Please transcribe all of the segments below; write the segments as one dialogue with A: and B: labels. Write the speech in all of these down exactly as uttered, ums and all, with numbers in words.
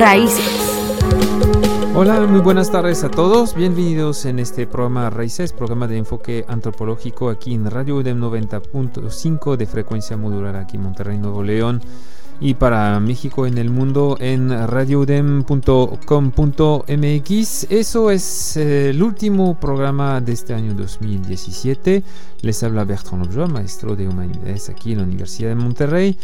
A: Raíces.
B: Hola, muy buenas tardes a todos. Bienvenidos en este programa Raíces, programa de enfoque antropológico aquí en Radio UDEM noventa punto cinco de frecuencia modular aquí en Monterrey, Nuevo León. Y para México en el mundo en radio udem punto com punto m x. Eso es eh, el último programa de este año dos mil diecisiete. Les habla Bertrand Lobjoa, maestro de Humanidades aquí en la Universidad de Monterrey.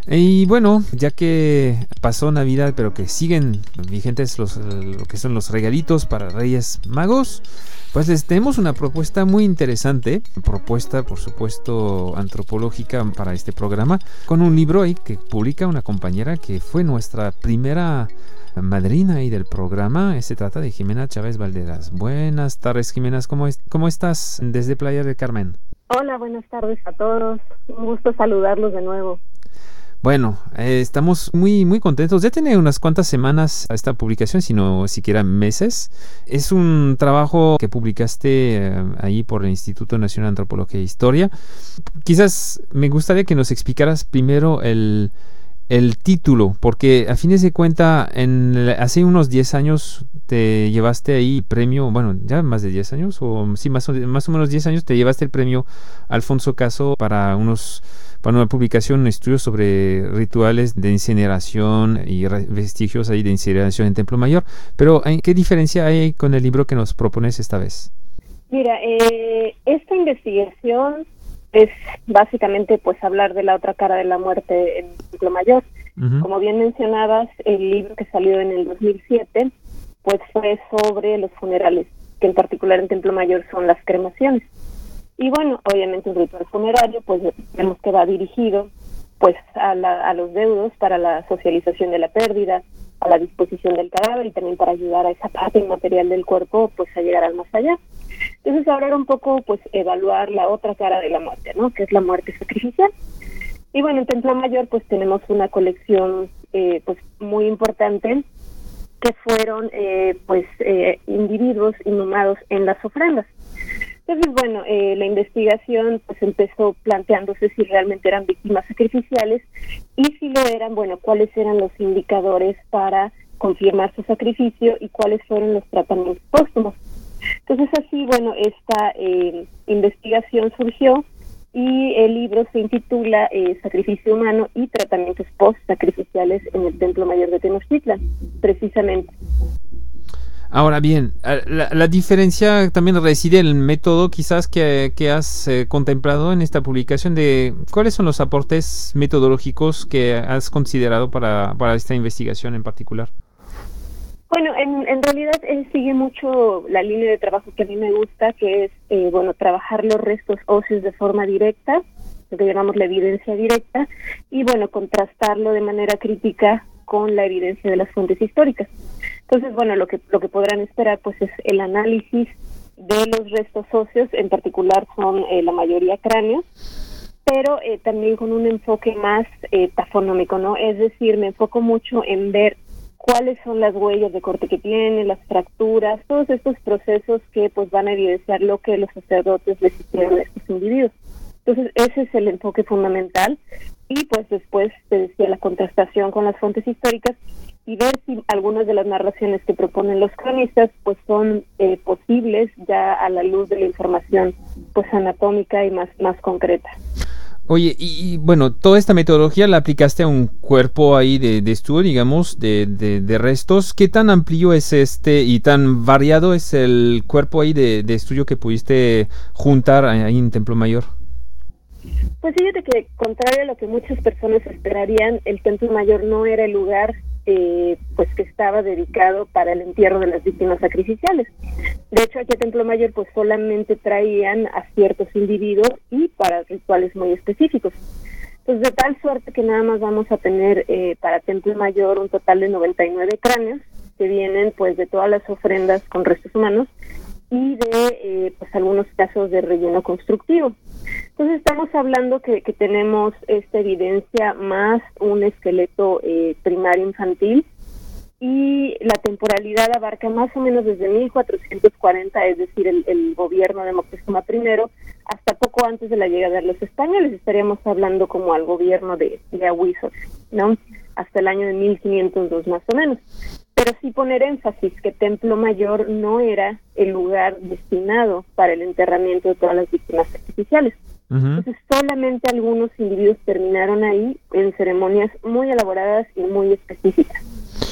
B: Y bueno, ya que pasó Navidad, pero que siguen vigentes los, lo que son los regalitos para Reyes Magos, pues les tenemos una propuesta muy interesante, propuesta por supuesto antropológica para este programa, con un libro ahí que publica una compañera que fue nuestra primera madrina ahí del programa. Se trata de Jimena Chávez Valderas. Buenas tardes, Jimena, ¿cómo, es, cómo estás desde Playa del Carmen?
C: Hola, buenas tardes a todos, un gusto saludarlos de nuevo.
B: Bueno, eh, estamos muy muy contentos. Ya tiene unas cuantas semanas esta publicación, si no siquiera meses. Es un trabajo que publicaste eh, ahí por el Instituto Nacional de Antropología e Historia. Quizás me gustaría que nos explicaras primero el, el título, porque a fines de cuenta, en, hace unos diez años te llevaste ahí premio, bueno, ya más de diez años, o sí, más o, más o menos diez años te llevaste el premio Alfonso Caso para unos... para una publicación, un estudio sobre rituales de incineración y vestigios ahí de incineración en Templo Mayor. Pero, ¿qué diferencia hay con el libro que nos propones esta vez?
C: Mira, eh, esta investigación es básicamente pues hablar de la otra cara de la muerte en Templo Mayor. Uh-huh. Como bien mencionabas, el libro que salió en el dos mil siete pues fue sobre los funerales, que en particular en Templo Mayor son las cremaciones. Y bueno, obviamente un ritual funerario, pues vemos que va dirigido pues a, la, a los deudos para la socialización de la pérdida, a la disposición del cadáver y también para ayudar a esa parte inmaterial del cuerpo pues a llegar al más allá. Entonces ahora era un poco pues evaluar la otra cara de la muerte, ¿no? Que es la muerte sacrificial. Y bueno, en Templo Mayor pues tenemos una colección eh, pues muy importante que fueron eh, pues eh, individuos inhumados en las ofrendas. Entonces, bueno, eh, la investigación pues empezó planteándose si realmente eran víctimas sacrificiales y si lo eran, bueno, cuáles eran los indicadores para confirmar su sacrificio y cuáles fueron los tratamientos póstumos. Entonces, así, bueno, esta eh, investigación surgió y el libro se intitula eh, Sacrificio Humano y Tratamientos Post-Sacrificiales en el Templo Mayor de Tenochtitlan, precisamente.
B: Ahora bien, la, la diferencia también reside en el método quizás que, que has eh, contemplado en esta publicación de cuáles son los aportes metodológicos que has considerado para, para esta investigación en particular.
C: Bueno, en, en realidad eh, sigue mucho la línea de trabajo que a mí me gusta, que es eh, bueno trabajar los restos óseos de forma directa, lo que llamamos la evidencia directa, y bueno contrastarlo de manera crítica con la evidencia de las fuentes históricas. Entonces, bueno, lo que lo que podrán esperar pues es el análisis de los restos óseos, en particular son eh, la mayoría cráneos, pero eh, también con un enfoque más eh, tafonómico, ¿no? Es decir, me enfoco mucho en ver cuáles son las huellas de corte que tienen, las fracturas, todos estos procesos que pues van a evidenciar lo que los sacerdotes les hicieron a estos individuos. Entonces, ese es el enfoque fundamental. Y pues después te decía la contrastación con las fuentes históricas y ver si algunas de las narraciones que proponen los cronistas pues son eh, posibles ya a la luz de la información pues anatómica y más, más concreta.
B: Oye, y, y bueno, toda esta metodología la aplicaste a un cuerpo ahí de, de estudio, digamos, de, de, de restos. ¿Qué tan amplio es este y tan variado es el cuerpo ahí de, de estudio que pudiste juntar ahí en Templo Mayor?
C: Pues fíjate que, contrario a lo que muchas personas esperarían, el Templo Mayor no era el lugar eh, pues que estaba dedicado para el entierro de las víctimas sacrificiales. De hecho, aquí a Templo Mayor pues solamente traían a ciertos individuos y para rituales muy específicos. Entonces, de tal suerte que nada más vamos a tener eh, para Templo Mayor un total de noventa y nueve cráneos que vienen pues de todas las ofrendas con restos humanos y de eh, pues algunos casos de relleno constructivo. Entonces estamos hablando que, que tenemos esta evidencia más un esqueleto eh, primario infantil y la temporalidad abarca más o menos desde mil cuatrocientos cuarenta, es decir, el, el gobierno de Moctezuma primero, hasta poco antes de la llegada de los españoles. Estaríamos hablando como al gobierno de, de Ahuizotl, ¿no? hasta el año de mil quinientos dos más o menos. Pero sí poner énfasis que Templo Mayor no era el lugar destinado para el enterramiento de todas las víctimas sacrificiales. Uh-huh. Entonces solamente algunos individuos terminaron ahí en ceremonias muy elaboradas y muy específicas.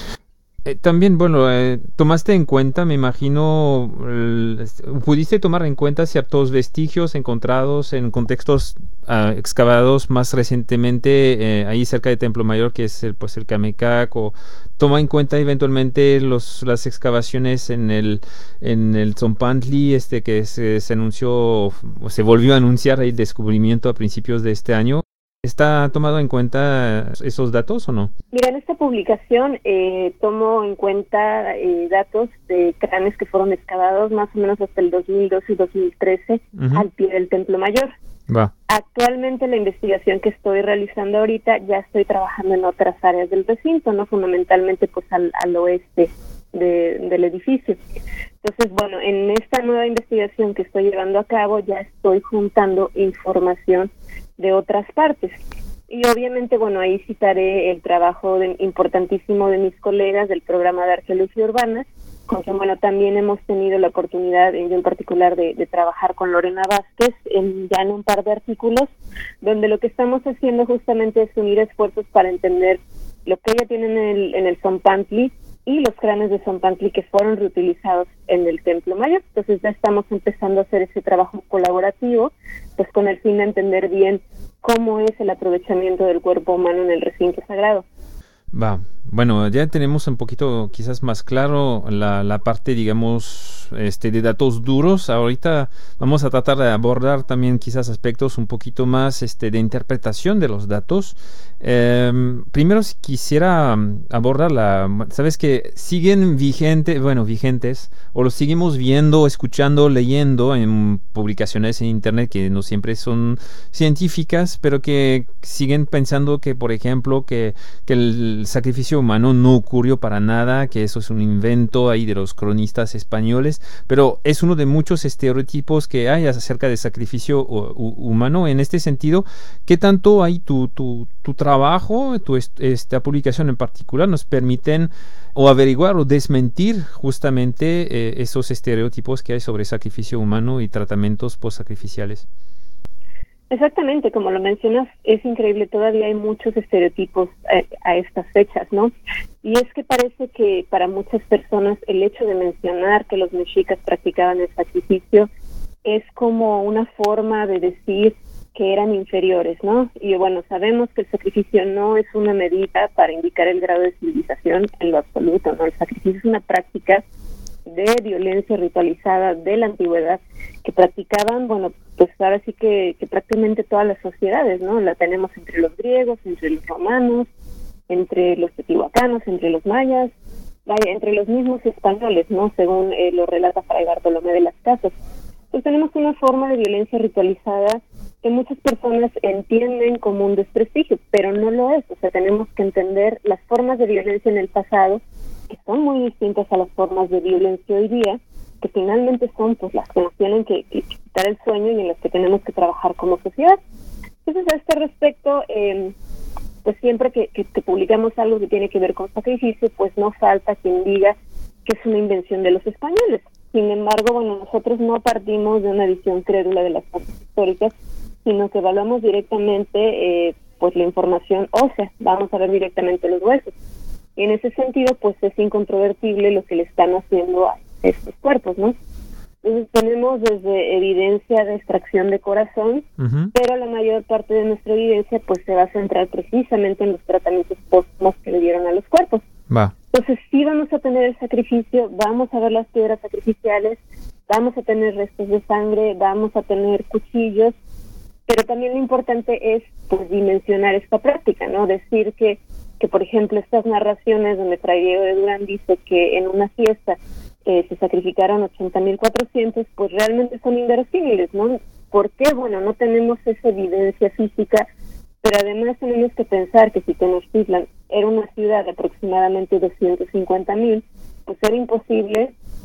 B: Eh, también, bueno, eh, tomaste en cuenta, me imagino, el, pudiste tomar en cuenta ciertos vestigios encontrados en contextos uh, excavados más recientemente eh, ahí cerca de Templo Mayor, que es el, pues el Camecac, o toma en cuenta eventualmente los las excavaciones en el en el Tzompantli, este que se, se anunció o se volvió a anunciar el descubrimiento a principios de este año. ¿Está tomado en cuenta esos datos o no?
C: Mira, en esta publicación eh, tomo en cuenta eh, datos de cráneos que fueron excavados más o menos hasta el dos mil doce y dos mil trece uh-huh. al pie del Templo Mayor.
B: Va.
C: Actualmente la investigación que estoy realizando ahorita, ya estoy trabajando en otras áreas del recinto, no fundamentalmente pues al, al oeste de, del edificio. Entonces, bueno, en esta nueva investigación que estoy llevando a cabo ya estoy juntando información de otras partes. Y obviamente, bueno, ahí citaré el trabajo de, importantísimo de mis colegas del programa de arqueología urbana, con quien, bueno, también hemos tenido la oportunidad, yo en particular, de, de trabajar con Lorena Vázquez en, ya en un par de artículos, donde lo que estamos haciendo justamente es unir esfuerzos para entender lo que ella tiene en el, en el Tzompantli y los cráneos de Tzompantli que fueron reutilizados en el Templo Mayor. Entonces ya estamos empezando a hacer ese trabajo colaborativo, pues con el fin de entender bien cómo es el aprovechamiento del cuerpo humano en el recinto sagrado.
B: Va, bueno, ya tenemos un poquito quizás más claro la, la parte, digamos, este de datos duros. Ahorita vamos a tratar de abordar también quizás aspectos un poquito más este de interpretación de los datos. Eh, primero quisiera abordar la, sabes que siguen vigentes, bueno, vigentes, o los seguimos viendo, escuchando, leyendo en publicaciones en internet que no siempre son científicas, pero que siguen pensando que, por ejemplo, que, que el sacrificio humano no ocurrió para nada, que eso es un invento ahí de los cronistas españoles, pero es uno de muchos estereotipos que hay acerca del sacrificio humano. En este sentido, ¿qué tanto hay tu, tu, tu trabajo, tu esta publicación en particular, nos permiten o averiguar o desmentir justamente eh, esos estereotipos que hay sobre sacrificio humano y tratamientos postsacrificiales?
C: Exactamente, como lo mencionas, es increíble, todavía hay muchos estereotipos a, a estas fechas, ¿no? Y es que parece que para muchas personas el hecho de mencionar que los mexicas practicaban el sacrificio es como una forma de decir que eran inferiores, ¿no? Y bueno, sabemos que el sacrificio no es una medida para indicar el grado de civilización en lo absoluto, ¿no? El sacrificio es una práctica de violencia ritualizada de la antigüedad que practicaban, bueno, pues ahora sí que, que prácticamente todas las sociedades, ¿no? La tenemos entre los griegos, entre los romanos, entre los teotihuacanos, entre los mayas, vaya, entre los mismos españoles, ¿no? Según eh, lo relata Fray Bartolomé de las Casas. Pues tenemos una forma de violencia ritualizada que muchas personas entienden como un desprestigio, pero no lo es. O sea, tenemos que entender las formas de violencia en el pasado, que son muy distintas a las formas de violencia hoy día, que finalmente son pues las que nos tienen que, que quitar el sueño y en las que tenemos que trabajar como sociedad. Entonces, a este respecto, eh, pues siempre que, que, que publicamos algo que tiene que ver con sacrificio, pues no falta quien diga que es una invención de los españoles. Sin embargo, bueno, nosotros no partimos de una visión crédula de las fuentes históricas, sino que evaluamos directamente eh, pues la información ósea, vamos a ver directamente los huesos. Y en ese sentido, pues es incontrovertible lo que le están haciendo a estos cuerpos, ¿no? Entonces tenemos desde evidencia de extracción de corazón, uh-huh. pero la mayor parte de nuestra evidencia pues se va a centrar precisamente en los tratamientos póstumos que le dieron a los cuerpos.
B: Va.
C: Entonces sí vamos a tener el sacrificio, vamos a ver las piedras sacrificiales, vamos a tener restos de sangre, vamos a tener cuchillos, pero también lo importante es pues dimensionar esta práctica, ¿no? Decir que, que por ejemplo, estas narraciones donde Fray Diego de Durán dice que en una fiesta eh, se sacrificaron ochenta mil cuatrocientos, pues realmente son inverosímiles, ¿no? ¿Por qué? Bueno, no tenemos esa evidencia física, pero además tenemos que pensar que si Tenochtitlan era una ciudad de aproximadamente doscientos cincuenta mil, pues era imposible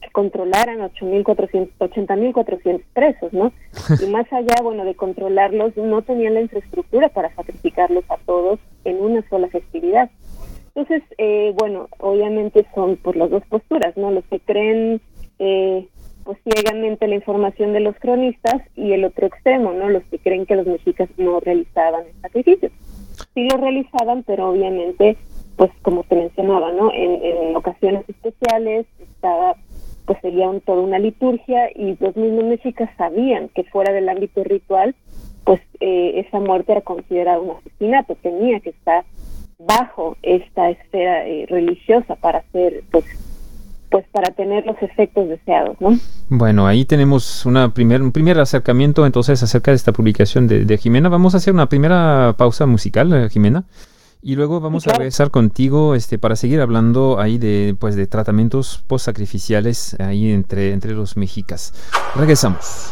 C: que controlaran ochenta mil cuatrocientos presos, ¿no? Y más allá, bueno, de controlarlos, no tenían la infraestructura para sacrificarlos a todos en una sola festividad. Entonces, eh, bueno, obviamente son por las dos posturas, ¿no? Los que creen eh, pues ciegamente la información de los cronistas y el otro extremo, ¿no? Los que creen que los mexicas no realizaban el sacrificio. Sí lo realizaban, pero obviamente, pues como te mencionaba, ¿no? En, en ocasiones especiales estaba, pues sería un, toda una liturgia, y los mismos mexicas sabían que fuera del ámbito ritual, pues eh, esa muerte era considerada un asesinato, tenía que estar bajo esta esfera eh, religiosa para hacer, pues, pues para tener los efectos deseados, ¿no?
B: Bueno, ahí tenemos una primer, un primer acercamiento entonces acerca de esta publicación de, de Jimena. Vamos a hacer una primera pausa musical, eh, Jimena, y luego vamos sí, claro. a regresar contigo este, para seguir hablando ahí de, pues, de tratamientos post-sacrificiales ahí entre, entre los mexicas. Regresamos.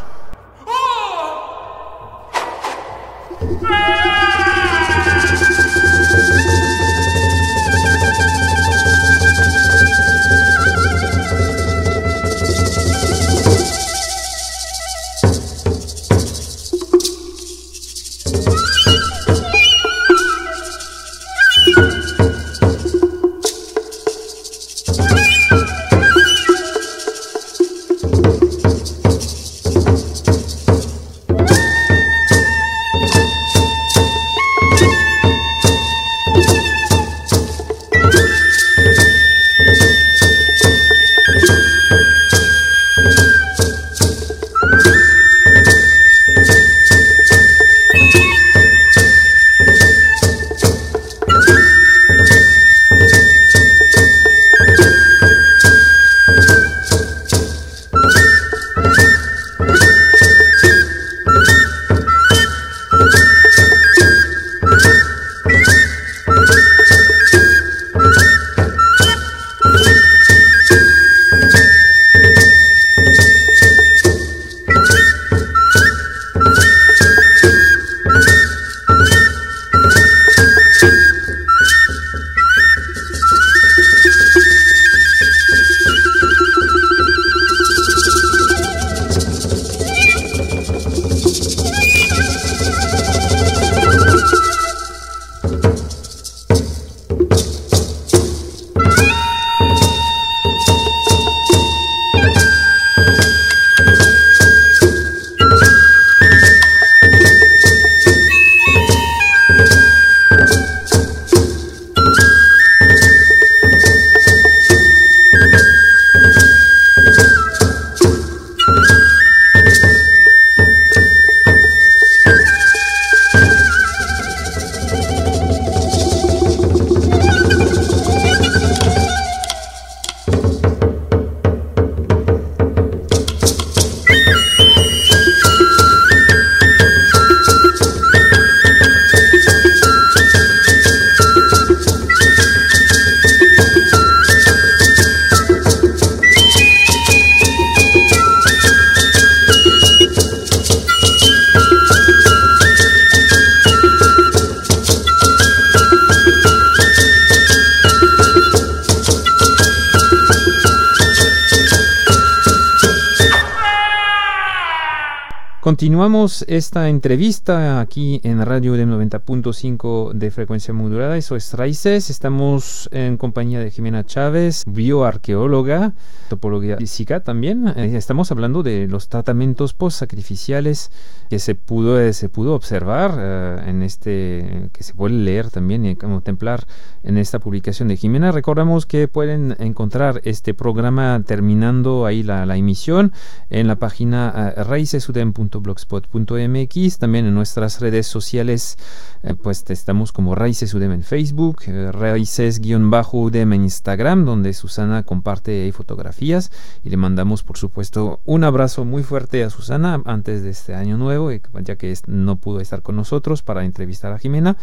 B: Continuamos esta entrevista aquí en Radio UDEM noventa punto cinco de frecuencia modulada. Eso es Raíces. Estamos en compañía de Jimena Chávez, bioarqueóloga, topología física también. Eh, estamos hablando de los tratamientos post-sacrificiales que se pudo, eh, se pudo observar eh, en este, que se puede leer también y contemplar en esta publicación de Jimena. Recordamos que pueden encontrar este programa terminando ahí la, la emisión en la página eh, raicesudem punto blogspot punto m x, también en nuestras redes sociales, eh, pues estamos como Raíces UDEM en Facebook, eh, Raíces-UDEM en Instagram, donde Susana comparte ahí fotografías, y le mandamos por supuesto un abrazo muy fuerte a Susana antes de este año nuevo, ya que no pudo estar con nosotros para entrevistar a Jimena.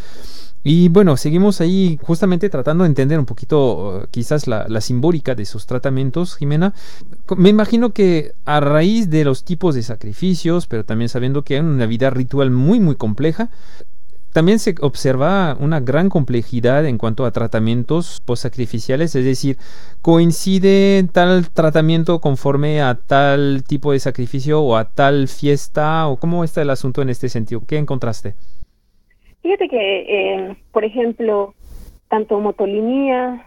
B: Y bueno, seguimos ahí justamente tratando de entender un poquito uh, quizás la, la simbólica de esos tratamientos, Jimena. Me imagino que a raíz de los tipos de sacrificios, pero también sabiendo que hay una vida ritual muy muy compleja, también se observa una gran complejidad en cuanto a tratamientos postsacrificiales, es decir, ¿coincide tal tratamiento conforme a tal tipo de sacrificio o a tal fiesta? ¿O cómo está el asunto en este sentido? ¿Qué encontraste?
C: Fíjate que, eh, por ejemplo, tanto Motolinía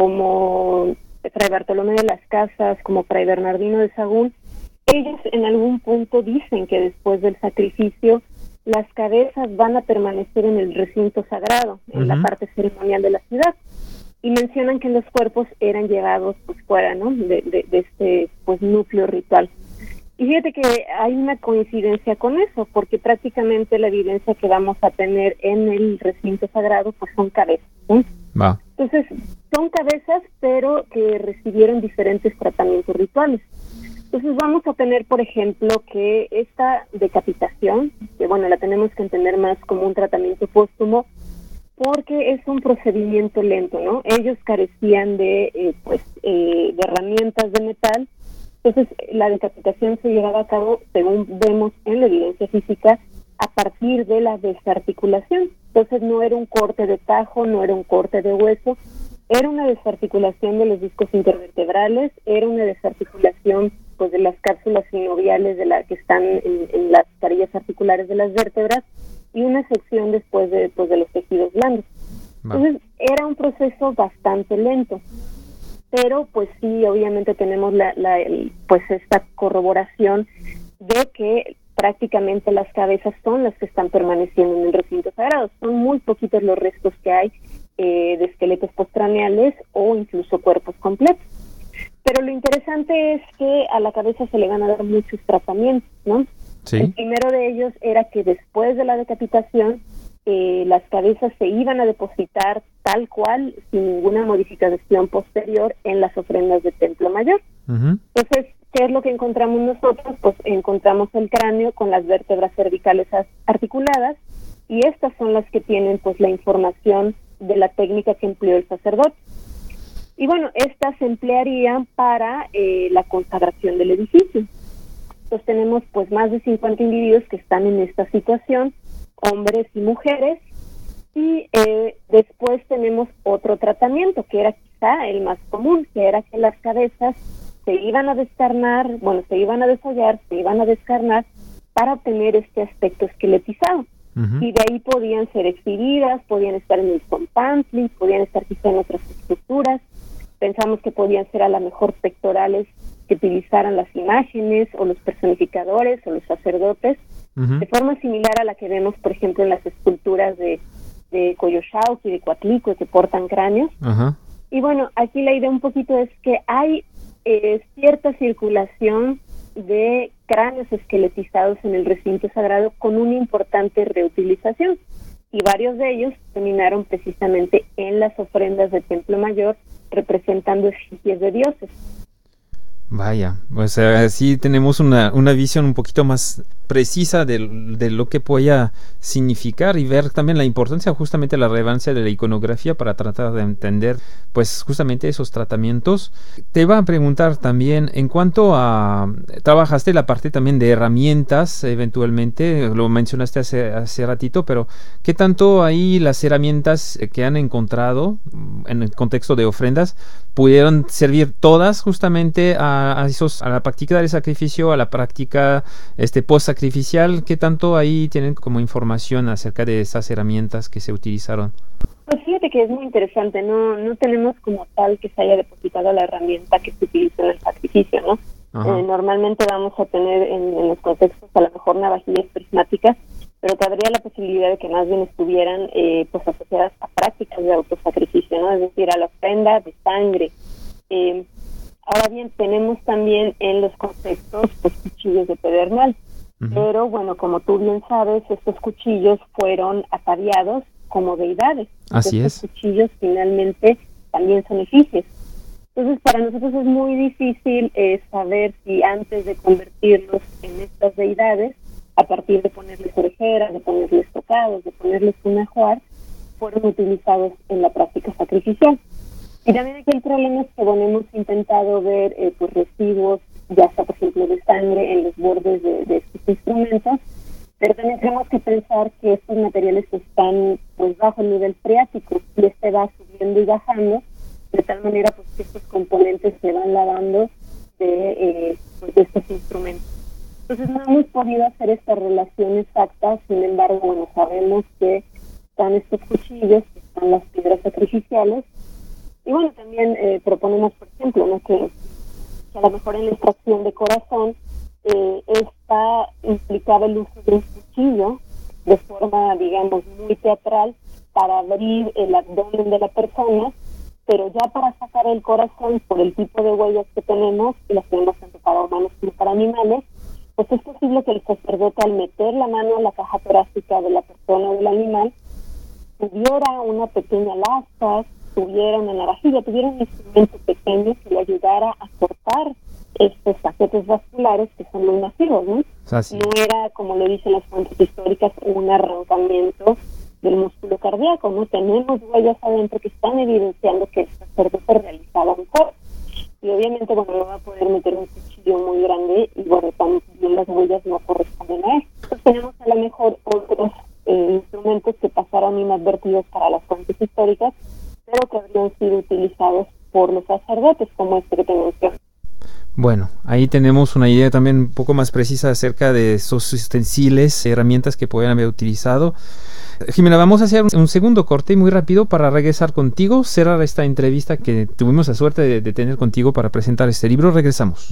C: como Fray Bartolomé de las Casas, como Fray Bernardino de Sahagún, ellos en algún punto dicen que después del sacrificio las cabezas van a permanecer en el recinto sagrado, en uh-huh. la parte ceremonial de la ciudad, y mencionan que los cuerpos eran llevados pues fuera, ¿no?, de, de, de este pues núcleo ritual. Y fíjate que hay una coincidencia con eso, porque prácticamente la evidencia que vamos a tener en el recinto sagrado pues son cabezas, ¿sí?
B: Va.
C: Entonces, son cabezas, pero que recibieron diferentes tratamientos rituales. Entonces vamos a tener, por ejemplo, que esta decapitación, que bueno, la tenemos que entender más como un tratamiento póstumo, porque es un procedimiento lento, ¿no? Ellos carecían de, eh, pues, eh, de herramientas de metal. Entonces, la decapitación se llevaba a cabo, según vemos en la evidencia física, a partir de la desarticulación. Entonces, no era un corte de tajo, no era un corte de hueso, era una desarticulación de los discos intervertebrales, era una desarticulación pues de las cápsulas sinoviales de la que están en, en las carillas articulares de las vértebras y una sección después de, pues, de los tejidos blandos. Va. Entonces, era un proceso bastante lento. Pero pues sí, obviamente tenemos la, la el, pues esta corroboración de que prácticamente las cabezas son las que están permaneciendo en el recinto sagrado. Son muy poquitos los restos que hay eh, de esqueletos postcraneales o incluso cuerpos completos. Pero lo interesante es que a la cabeza se le van a dar muchos tratamientos, ¿no?
B: Sí.
C: El primero de ellos era que después de la decapitación Eh, las cabezas se iban a depositar tal cual, sin ninguna modificación posterior, en las ofrendas del Templo Mayor. Uh-huh. Entonces, ¿qué es lo que encontramos nosotros? Pues encontramos el cráneo con las vértebras cervicales articuladas, y estas son las que tienen pues la información de la técnica que empleó el sacerdote. Y bueno, estas se emplearían para eh, la consagración del edificio. Entonces tenemos pues más de cincuenta individuos que están en esta situación, hombres y mujeres, y eh, después tenemos otro tratamiento que era quizá el más común, que era que las cabezas se iban a descarnar, bueno, se iban a desollar, se iban a descarnar para obtener este aspecto esqueletizado. Uh-huh. Y de ahí podían ser exhibidas, podían estar en el zompantli, podían estar quizá en otras estructuras. Pensamos que podían ser a lo mejor pectorales que utilizaran las imágenes o los personificadores o los sacerdotes, uh-huh. de forma similar a la que vemos, por ejemplo, en las esculturas de, de Coyoxauhqui y de Coatlicue, que portan cráneos. Uh-huh. Y bueno, aquí la idea un poquito es que hay eh, cierta circulación de cráneos esqueletizados en el recinto sagrado con una importante reutilización, y varios de ellos terminaron precisamente en las ofrendas del Templo Mayor, representando efigies de dioses.
B: Vaya, o sea, así tenemos una, una visión un poquito más precisa de, de lo que pueda significar, y ver también la importancia, justamente la relevancia de la iconografía para tratar de entender pues justamente esos tratamientos. Te iba a preguntar también, en cuanto a, trabajaste la parte también de herramientas, eventualmente, lo mencionaste hace, hace ratito, pero ¿qué tanto ahí las herramientas que han encontrado en el contexto de ofrendas pudieron servir todas justamente a, a, esos, a la práctica del sacrificio, a la práctica este, post-sacrificial? ¿Qué tanto ahí tienen como información acerca de esas herramientas que se utilizaron?
C: Pues fíjate que es muy interesante, no no tenemos como tal que se haya depositado la herramienta que se utilizó en el sacrificio, ¿no? Eh, normalmente vamos a tener en, en los contextos a lo mejor navajillas prismáticas, pero cabría la posibilidad de que más bien estuvieran eh, pues asociadas a prácticas de autosacrificio, ¿no? Es decir, a la ofrenda de sangre. Eh, ahora bien, tenemos también en los contextos pues cuchillos de pedernal, uh-huh. pero bueno, como tú bien sabes, estos cuchillos fueron ataviados como deidades.
B: Así
C: estos
B: es.
C: Cuchillos finalmente también son efigies. Entonces, para nosotros es muy difícil eh, saber si antes de convertirlos en estas deidades, a partir de ponerles orejeras, de ponerles tocados, de ponerles un ajuar, fueron utilizados en la práctica sacrificial. Y también aquí el problema es que, bueno, hemos intentado ver eh, pues residuos, ya sea por ejemplo de sangre, en los bordes de, de estos instrumentos, Pero también tenemos que pensar que estos materiales están pues bajo el nivel freático y este va subiendo y bajando, de tal manera pues que estos componentes se van lavando de, eh, pues, de estos instrumentos. Entonces no hemos podido hacer esta relación exacta, sin embargo, bueno, sabemos que están estos cuchillos, que están las piedras sacrificiales, y bueno, también eh, proponemos, por ejemplo, ¿no? que, que a lo mejor en la extracción de corazón eh, esta implicaba el uso de un cuchillo de forma, digamos, muy teatral para abrir el abdomen de la persona, pero ya para sacar el corazón, por el tipo de huellas que tenemos, y las tenemos tanto para humanos como para animales, pues es posible que el sacerdote, al meter la mano en la caja torácica de la persona o del animal, tuviera una pequeña lasca, tuviera una navajilla, tuviera un instrumento pequeño que le ayudara a cortar estos paquetes vasculares que son muy masivos, ¿no? Así. No era, como lo dicen las fuentes históricas, un arrancamiento del músculo cardíaco, ¿no? Tenemos huellas adentro que están evidenciando que el sacerdote realizaba un corte. Y obviamente, bueno, no va a poder meter un cuchillo muy grande y, bueno, también las huellas no corresponden a eso. Entonces tenemos a lo mejor otros eh, instrumentos que pasaron inadvertidos para las fuentes históricas, pero que habrían sido utilizados por los sacerdotes, como este que te mencioné.
B: Bueno, ahí tenemos una idea también un poco más precisa acerca de esos utensilios, herramientas que pueden haber utilizado. Jimena, vamos a hacer un segundo corte muy rápido para regresar contigo, cerrar esta entrevista que tuvimos la suerte de, de tener contigo para presentar este libro. Regresamos.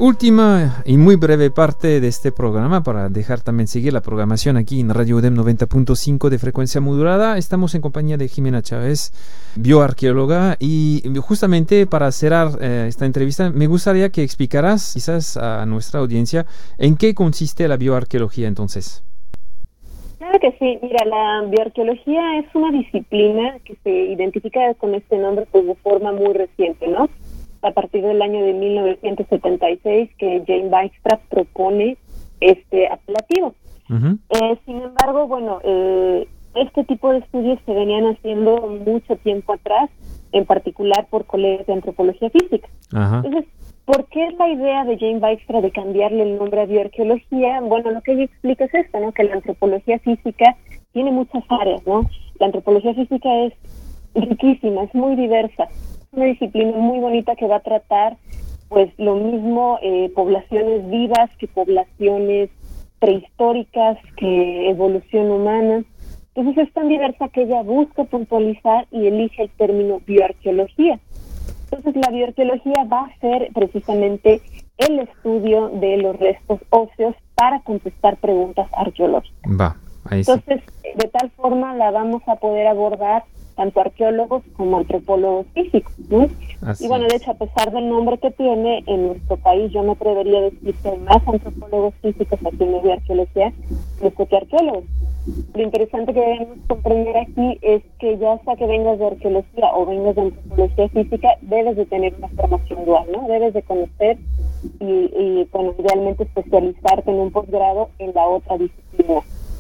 B: última y muy breve parte de este programa para dejar también seguir la programación aquí en Radio UDEM noventa punto cinco de frecuencia modulada. Estamos en compañía de Jimena Chávez, bioarqueóloga, y justamente para cerrar eh, esta entrevista me gustaría que explicaras quizás a nuestra audiencia en qué consiste la bioarqueología entonces.
C: Claro que sí. Mira, la bioarqueología es una disciplina que se identifica con este nombre pues de forma muy reciente, ¿no? A partir del año de mil novecientos setenta y seis que Jane Dijkstra propone este apelativo. Uh-huh. Eh, sin embargo, bueno, eh, este tipo de estudios se venían haciendo mucho tiempo atrás, en particular por colegas de antropología física. Uh-huh. Entonces, ¿por qué es la idea de Jane Dijkstra de cambiarle el nombre a bioarqueología? Bueno, lo que ella explica es esto, ¿no? Que la antropología física tiene muchas áreas, ¿no? La antropología física es riquísima, es muy diversa. Una disciplina muy bonita que va a tratar pues lo mismo eh, poblaciones vivas que poblaciones prehistóricas, que evolución humana. Entonces es tan diversa que ella busca puntualizar y elige el término bioarqueología. Entonces la bioarqueología va a ser precisamente el estudio de los restos óseos para contestar preguntas arqueológicas.
B: Va, ahí sí.
C: Entonces, de tal forma la vamos a poder abordar tanto arqueólogos como antropólogos físicos, ¿no? Así y bueno, de hecho, a pesar del nombre que tiene, en nuestro país yo me atrevería a decir que hay más antropólogos físicos aquí en la bioarqueología que arqueólogos. Lo interesante que debemos comprender aquí es que ya sea que vengas de arqueología o vengas de antropología física, debes de tener una formación dual, ¿no? Debes de conocer y, y bueno, idealmente especializarte en un posgrado en la otra disciplina.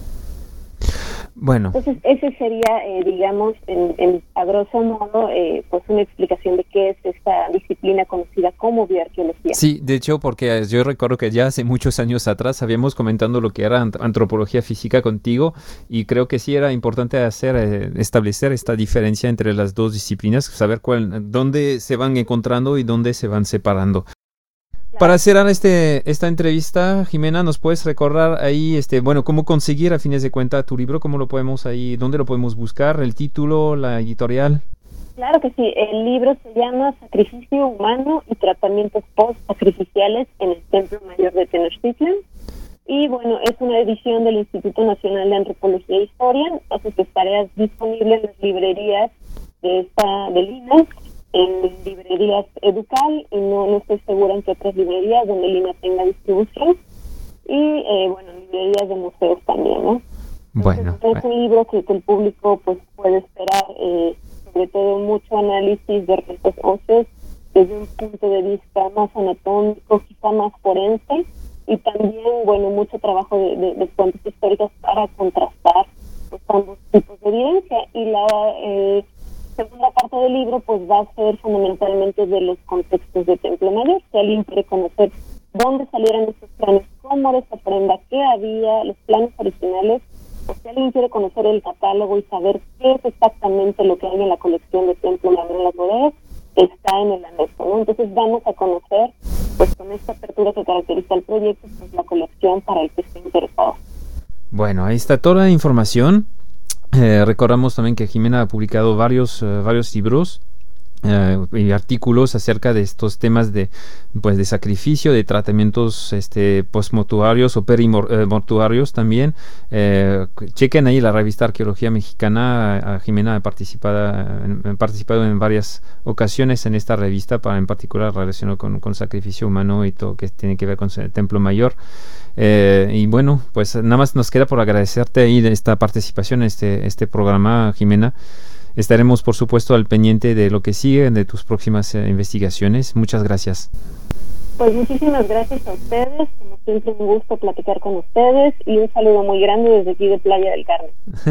B: Bueno.
C: Entonces, ese sería, eh, digamos, en, en, a grosso modo, eh, pues una explicación de qué es esta disciplina conocida como bioarqueología.
B: Sí, de hecho, porque yo recuerdo que ya hace muchos años atrás habíamos comentando lo que era antropología física contigo, y creo que sí era importante hacer, eh, establecer esta diferencia entre las dos disciplinas, saber cuál, dónde se van encontrando y dónde se van separando. Para cerrar este esta entrevista, Jimena, ¿nos puedes recordar ahí, este, bueno, cómo conseguir a fines de cuenta tu libro? ¿Cómo lo podemos ahí, dónde lo podemos buscar? ¿El título, la editorial?
C: Claro que sí. El libro se llama Sacrificio Humano y Tratamientos Post-Sacrificiales en el Templo Mayor de Tenochtitlan. Y bueno, es una edición del Instituto Nacional de Antropología e Historia, entonces estará disponible en las librerías de esta del I N A, en librerías Educal, y no, no estoy segura en qué otras librerías donde el I N A tenga distribución, y eh, bueno, librerías de museos también, ¿no?
B: Bueno.
C: Entonces, es un libro que, que el público pues puede esperar, eh, sobre todo mucho análisis de restos óseos desde un punto de vista más anatómico, quizá más forense, y también, bueno, mucho trabajo de, de, de fuentes históricas para contrastar pues ambos tipos de evidencia. Y la eh, segunda parte del libro pues va a ser fundamentalmente de los contextos de Templo Mayor. Si alguien quiere conocer dónde salieron estos planos, cómo era esta prenda, qué había, los planos originales, o si alguien quiere conocer el catálogo y saber qué es exactamente lo que hay en la colección de Templo Mayor en las bodegas, está en el anexo, ¿no? Entonces vamos a conocer, pues con esta apertura que caracteriza el proyecto, pues la colección para el que esté interesado.
B: Bueno, ahí está toda la información. Eh, recordamos también que Jimena ha publicado varios, uh, varios libros uh, y artículos acerca de estos temas de, pues, de sacrificio, de tratamientos este, postmortuarios o perimortuarios también. Eh, chequen ahí la revista Arqueología Mexicana. A, a Jimena ha participado, en, ha participado en varias ocasiones en esta revista, para en particular relacionado con, con sacrificio humano y todo que tiene que ver con el Templo Mayor. Eh, y bueno, pues nada más nos queda por agradecerte ahí de esta participación en este, este programa, Jimena. Estaremos por supuesto al pendiente de lo que sigue, de tus próximas eh, investigaciones. Muchas gracias.
C: Pues muchísimas gracias a ustedes, como siempre un gusto platicar con ustedes, y un saludo muy grande desde aquí de Playa del Carmen.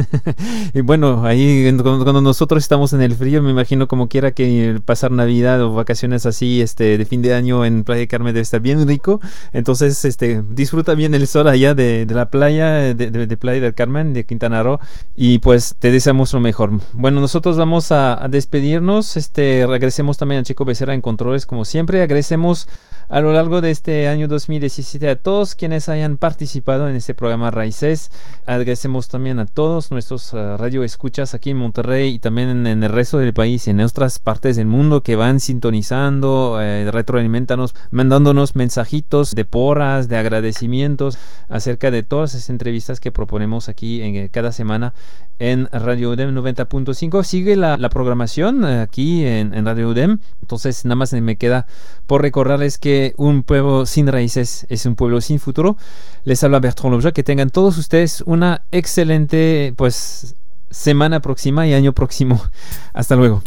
B: Y bueno, ahí cuando nosotros estamos en el frío, me imagino como quiera que pasar Navidad o vacaciones así este de fin de año en Playa del Carmen debe estar bien rico. Entonces este disfruta bien el sol allá de, de la playa de, de, de Playa del Carmen, de Quintana Roo, y pues te deseamos lo mejor. Bueno, nosotros vamos a, a despedirnos. Este agradecemos también a Checo Becerra en controles, como siempre. Agradecemos a lo largo de este año dos mil diecisiete a todos quienes hayan participado en este programa Raíces. Agradecemos también a todos nuestros uh, radioescuchas aquí en Monterrey y también en, en el resto del país y en otras partes del mundo que van sintonizando, eh, retroalimentándonos, mandándonos mensajitos de porras, de agradecimientos acerca de todas esas entrevistas que proponemos aquí en, cada semana en Radio UDEM noventa punto cinco. Sigue la, la programación eh, aquí en, en Radio UDEM. Entonces nada más me queda por recordarles que un pueblo sin raíces es un pueblo sin futuro. Les habla Bertrand Lobja. Que tengan todos ustedes una excelente pues semana próxima y año próximo. Hasta luego.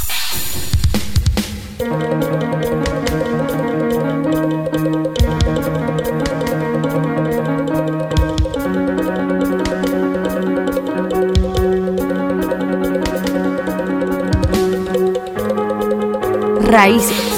A: Raíces.